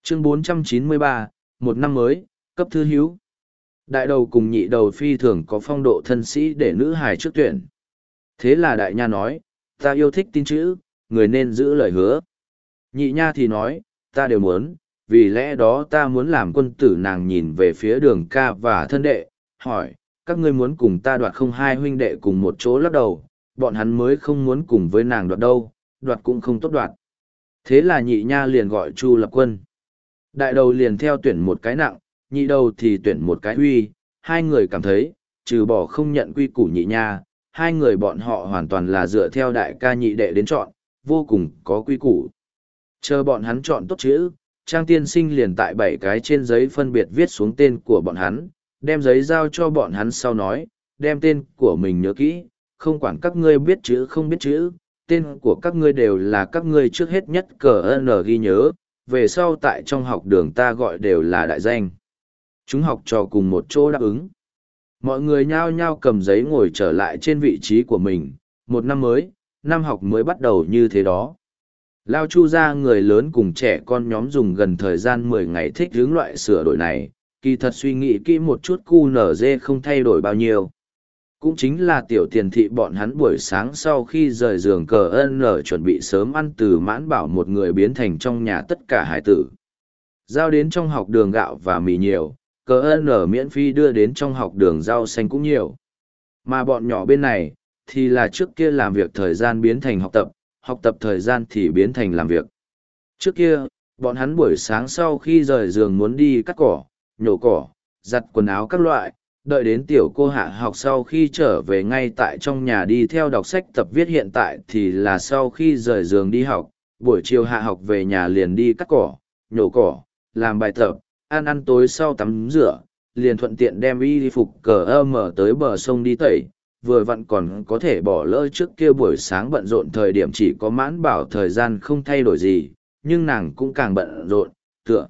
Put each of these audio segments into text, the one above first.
Chương 493, một năm mới, cấp thư hiếu. Đại đầu cùng nhị đầu phi thường có phong độ thân sĩ để nữ hài trước tuyển. Thế là đại nha nói, ta yêu thích tin chữ, người nên giữ lời hứa. Nhị nha thì nói, ta đều muốn, vì lẽ đó ta muốn làm quân tử. Nàng nhìn về phía Đường ca và thân đệ, hỏi, các ngươi muốn cùng ta đoạt không? Hai huynh đệ cùng một chỗ lắc đầu, bọn hắn mới không muốn cùng với nàng đoạt đâu, đoạt cũng không tốt đoạt. Thế là nhị nha liền gọi Chu Lập Quân. Đại đầu liền theo tuyển một cái nặng, nhị đầu thì tuyển một cái huy. Hai người cảm thấy, trừ bỏ không nhận quy củ nhị nha, hai người bọn họ hoàn toàn là dựa theo đại ca nhị đệ đến chọn, vô cùng có quy củ. Chờ bọn hắn chọn tốt chữ, Trang tiên sinh liền tại 7 cái trên giấy phân biệt viết xuống tên của bọn hắn, đem giấy giao cho bọn hắn sau nói, đem tên của mình nhớ kỹ, không quản các ngươi biết chữ không biết chữ, tên của các ngươi đều là các ngươi trước hết nhất cờ N ghi nhớ, về sau tại trong học đường ta gọi đều là đại danh. Chúng học trò cùng một chỗ đáp ứng. Mọi người nhao nhao cầm giấy ngồi trở lại trên vị trí của mình, một năm mới, năm học mới bắt đầu như thế đó. Lao Chu ra người lớn cùng trẻ con nhóm dùng gần thời gian 10 ngày thích hướng loại sửa đổi này, kỳ thật suy nghĩ kỹ một chút QNZ không thay đổi bao nhiêu. Cũng chính là tiểu tiền thị bọn hắn buổi sáng sau khi rời giường cờ N chuẩn bị sớm ăn từ mãn bảo một người biến thành trong nhà tất cả hải tử. Giao đến trong học đường gạo và mì nhiều, cờ N miễn phí đưa đến trong học đường rau xanh cũng nhiều. Mà bọn nhỏ bên này, thì là trước kia làm việc thời gian biến thành học tập thời gian thì biến thành làm việc. Trước kia, bọn hắn buổi sáng sau khi rời giường muốn đi cắt cỏ, nhổ cỏ, giặt quần áo các loại, đợi đến tiểu cô hạ học sau khi trở về ngay tại trong nhà đi theo đọc sách tập viết. Hiện tại thì là sau khi rời giường đi học, buổi chiều hạ học về nhà liền đi cắt cỏ, nhổ cỏ, làm bài tập, ăn tối sau tắm rửa, liền thuận tiện đem y phục cờ mở tới bờ sông đi tẩy, vừa vặn còn có thể bỏ lỡ trước kia buổi sáng bận rộn thời điểm. Chỉ có mãn bảo thời gian không thay đổi gì, nhưng nàng cũng càng bận rộn, tựa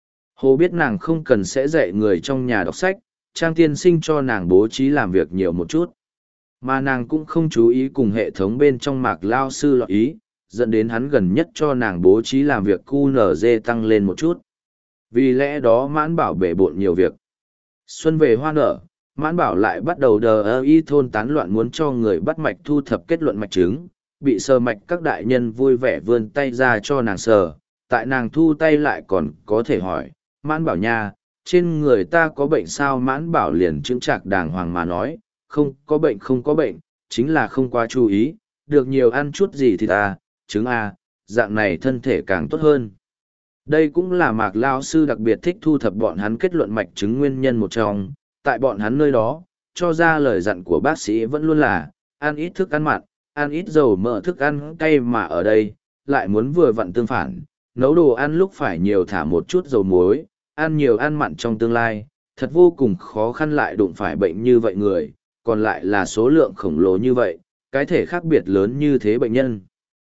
hồ biết nàng không cần sẽ dạy người trong nhà đọc sách, Trang tiên sinh cho nàng bố trí làm việc nhiều một chút. Mà nàng cũng không chú ý cùng hệ thống bên trong Mạc lao sư lọt ý, dẫn đến hắn gần nhất cho nàng bố trí làm việc QNZ tăng lên một chút. Vì lẽ đó mãn bảo bể bộn nhiều việc. Xuân về hoa nở, mãn bảo lại bắt đầu đờ y thôn tán loạn muốn cho người bắt mạch thu thập kết luận mạch chứng. Bị sờ mạch các đại nhân vui vẻ vươn tay ra cho nàng sờ, tại nàng thu tay lại còn có thể hỏi, mãn bảo nha, trên người ta có bệnh sao? Mãn bảo liền chững chạc đàng hoàng mà nói, không có bệnh không có bệnh, chính là không quá chú ý, được nhiều ăn chút gì thì ta, chứng a, dạng này thân thể càng tốt hơn. Đây cũng là Mạc lao sư đặc biệt thích thu thập bọn hắn kết luận mạch chứng nguyên nhân một trong. Tại bọn hắn nơi đó, cho ra lời dặn của bác sĩ vẫn luôn là, ăn ít thức ăn mặn, ăn ít dầu mỡ thức ăn cay, mà ở đây, lại muốn vừa vặn tương phản, nấu đồ ăn lúc phải nhiều thả một chút dầu muối, ăn nhiều ăn mặn trong tương lai, thật vô cùng khó khăn lại đụng phải bệnh như vậy người, còn lại là số lượng khổng lồ như vậy, cái thể khác biệt lớn như thế bệnh nhân.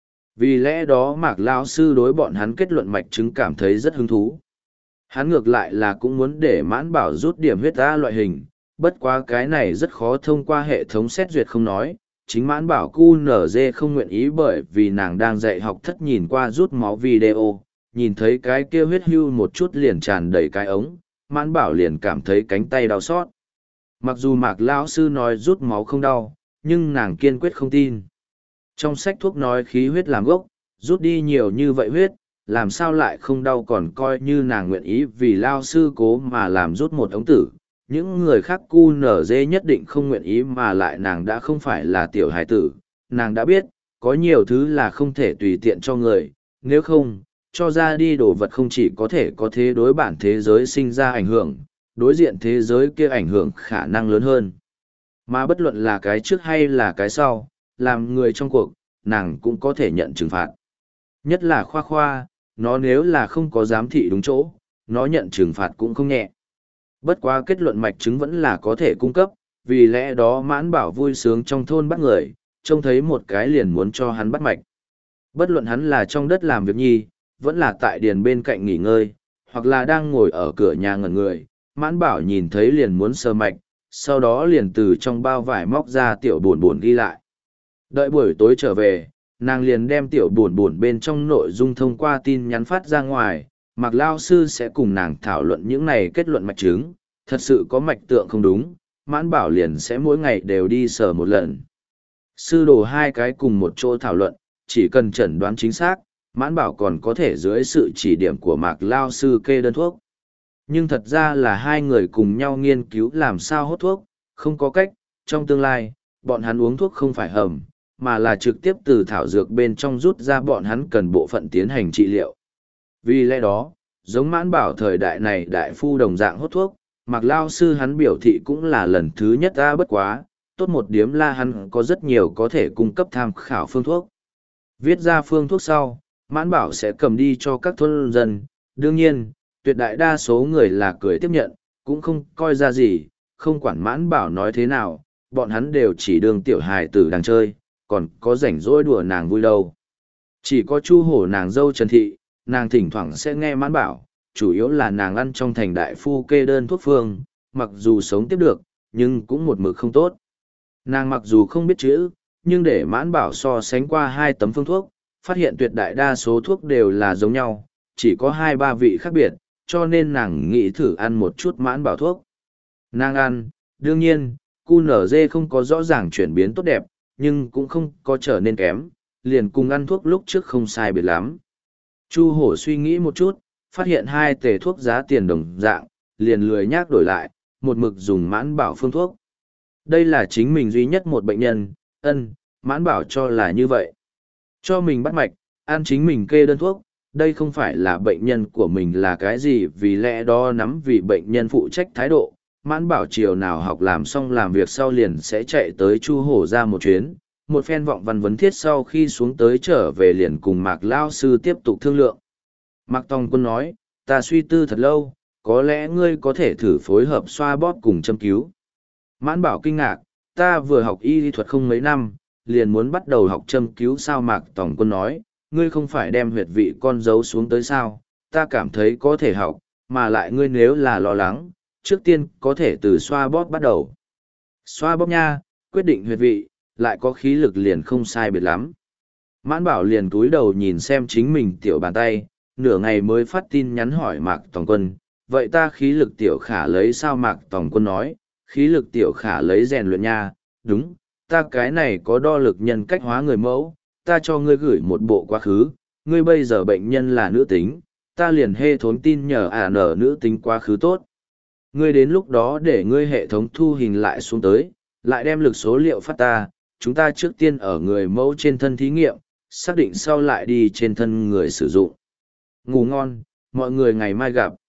Vì lẽ đó Mạc lao sư đối bọn hắn kết luận mạch chứng cảm thấy rất hứng thú. Hắn ngược lại là cũng muốn để mãn bảo rút điểm huyết áp loại hình, bất quá cái này rất khó thông qua hệ thống xét duyệt không nói. Chính mãn bảo QNZ không nguyện ý, bởi vì nàng đang dạy học thất nhìn qua rút máu video, nhìn thấy cái kia huyết hưu một chút liền tràn đầy cái ống, mãn bảo liền cảm thấy cánh tay đau xót. Mặc dù Mạc lão sư nói rút máu không đau, nhưng nàng kiên quyết không tin. Trong sách thuốc nói khí huyết làm gốc, rút đi nhiều như vậy huyết, làm sao lại không đau, còn coi như nàng nguyện ý vì lao sư cố mà làm rút một ống tử. Những người khác QNZ nhất định không nguyện ý, mà lại nàng đã không phải là tiểu hài tử, nàng đã biết, có nhiều thứ là không thể tùy tiện cho người, nếu không, cho ra đi đồ vật không chỉ có thể có thế đối bản thế giới sinh ra ảnh hưởng, đối diện thế giới kia ảnh hưởng khả năng lớn hơn. Mà bất luận là cái trước hay là cái sau, làm người trong cuộc, nàng cũng có thể nhận trừng phạt. Nhất là khoa khoa, nó nếu là không có giám thị đúng chỗ, nó nhận trừng phạt cũng không nhẹ. Bất quá kết luận mạch chứng vẫn là có thể cung cấp, vì lẽ đó mãn bảo vui sướng trong thôn bắt người, trông thấy một cái liền muốn cho hắn bắt mạch. Bất luận hắn là trong đất làm việc nhi, vẫn là tại điền bên cạnh nghỉ ngơi, hoặc là đang ngồi ở cửa nhà ngẩn người, mãn bảo nhìn thấy liền muốn sờ mạch, sau đó liền từ trong bao vải móc ra tiểu buồn buồn ghi lại. Đợi buổi tối trở về, nàng liền đem tiểu buồn buồn bên trong nội dung thông qua tin nhắn phát ra ngoài, Mạc Lao Sư sẽ cùng nàng thảo luận những này kết luận mạch chứng, thật sự có mạch tượng không đúng, Mãn Bảo liền sẽ mỗi ngày đều đi sờ một lần. Sư đồ hai cái cùng một chỗ thảo luận, chỉ cần chẩn đoán chính xác, Mãn Bảo còn có thể dưới sự chỉ điểm của Mạc Lao Sư kê đơn thuốc. Nhưng thật ra là hai người cùng nhau nghiên cứu làm sao hốt thuốc, không có cách, trong tương lai, bọn hắn uống thuốc không phải hầm, mà là trực tiếp từ thảo dược bên trong rút ra bọn hắn cần bộ phận tiến hành trị liệu. Vì lẽ đó, giống Mãn Bảo thời đại này đại phu đồng dạng hốt thuốc, Mạc Lao Sư hắn biểu thị cũng là lần thứ nhất ra bất quá, tốt một điếm là hắn có rất nhiều có thể cung cấp tham khảo phương thuốc. Viết ra phương thuốc sau, Mãn Bảo sẽ cầm đi cho các thôn dân, đương nhiên, tuyệt đại đa số người là cười tiếp nhận, cũng không coi ra gì, không quản Mãn Bảo nói thế nào, bọn hắn đều chỉ đương tiểu hài tử đang chơi, còn có rảnh rỗi đùa nàng vui đâu. Chỉ có Chu Hổ nàng dâu Trần Thị, nàng thỉnh thoảng sẽ nghe Mãn Bảo, chủ yếu là nàng ăn trong thành đại phu kê đơn thuốc phương, mặc dù sống tiếp được, nhưng cũng một mực không tốt. Nàng mặc dù không biết chữ, nhưng để Mãn Bảo so sánh qua 2 tấm phương thuốc, phát hiện tuyệt đại đa số thuốc đều là giống nhau, chỉ có 2-3 vị khác biệt, cho nên nàng nghĩ thử ăn một chút Mãn Bảo thuốc. Nàng ăn, đương nhiên, QNZ không có rõ ràng chuyển biến tốt đẹp, nhưng cũng không có trở nên kém, liền cùng ăn thuốc lúc trước không sai biệt lắm. Chu Hổ suy nghĩ một chút, phát hiện 2 tề thuốc giá tiền đồng dạng, liền lười nhác đổi lại, một mực dùng Mãn Bảo phương thuốc. Đây là chính mình duy nhất một bệnh nhân, Mãn Bảo cho là như vậy. Cho mình bắt mạch, ăn chính mình kê đơn thuốc, đây không phải là bệnh nhân của mình là cái gì, vì lẽ đó nắm vì bệnh nhân phụ trách thái độ. Mãn Bảo chiều nào học làm xong làm việc sau liền sẽ chạy tới Chu Hổ ra một chuyến, một phen vọng văn vấn thiết sau khi xuống tới trở về liền cùng Mạc Lao Sư tiếp tục thương lượng. Mạc Tòng Quân nói, ta suy tư thật lâu, có lẽ ngươi có thể thử phối hợp xoa bóp cùng châm cứu. Mãn Bảo kinh ngạc, ta vừa học y lý thuật không mấy năm, liền muốn bắt đầu học châm cứu sao. Mạc Tòng Quân nói, ngươi không phải đem huyệt vị con dấu xuống tới sao, ta cảm thấy có thể học, mà lại ngươi nếu là lo lắng, trước tiên có thể từ xoa bóp bắt đầu. Xoa bóp nha, quyết định huyệt vị, lại có khí lực liền không sai biệt lắm. Mãn Bảo liền cúi đầu nhìn xem chính mình tiểu bàn tay, nửa ngày mới phát tin nhắn hỏi Mạc Tòng Quân, vậy ta khí lực tiểu khả lấy sao? Mạc Tòng Quân nói, khí lực tiểu khả lấy rèn luyện nha, đúng, ta cái này có đo lực nhân cách hóa người mẫu, ta cho ngươi gửi một bộ quá khứ, ngươi bây giờ bệnh nhân là nữ tính, ta liền hê thốn tin nhờ nở nữ tính quá khứ tốt. Ngươi đến lúc đó để ngươi hệ thống thu hình lại xuống tới, lại đem lực số liệu phát ta, chúng ta trước tiên ở người mẫu trên thân thí nghiệm, xác định sau lại đi trên thân người sử dụng. Ngủ ngon, mọi người ngày mai gặp.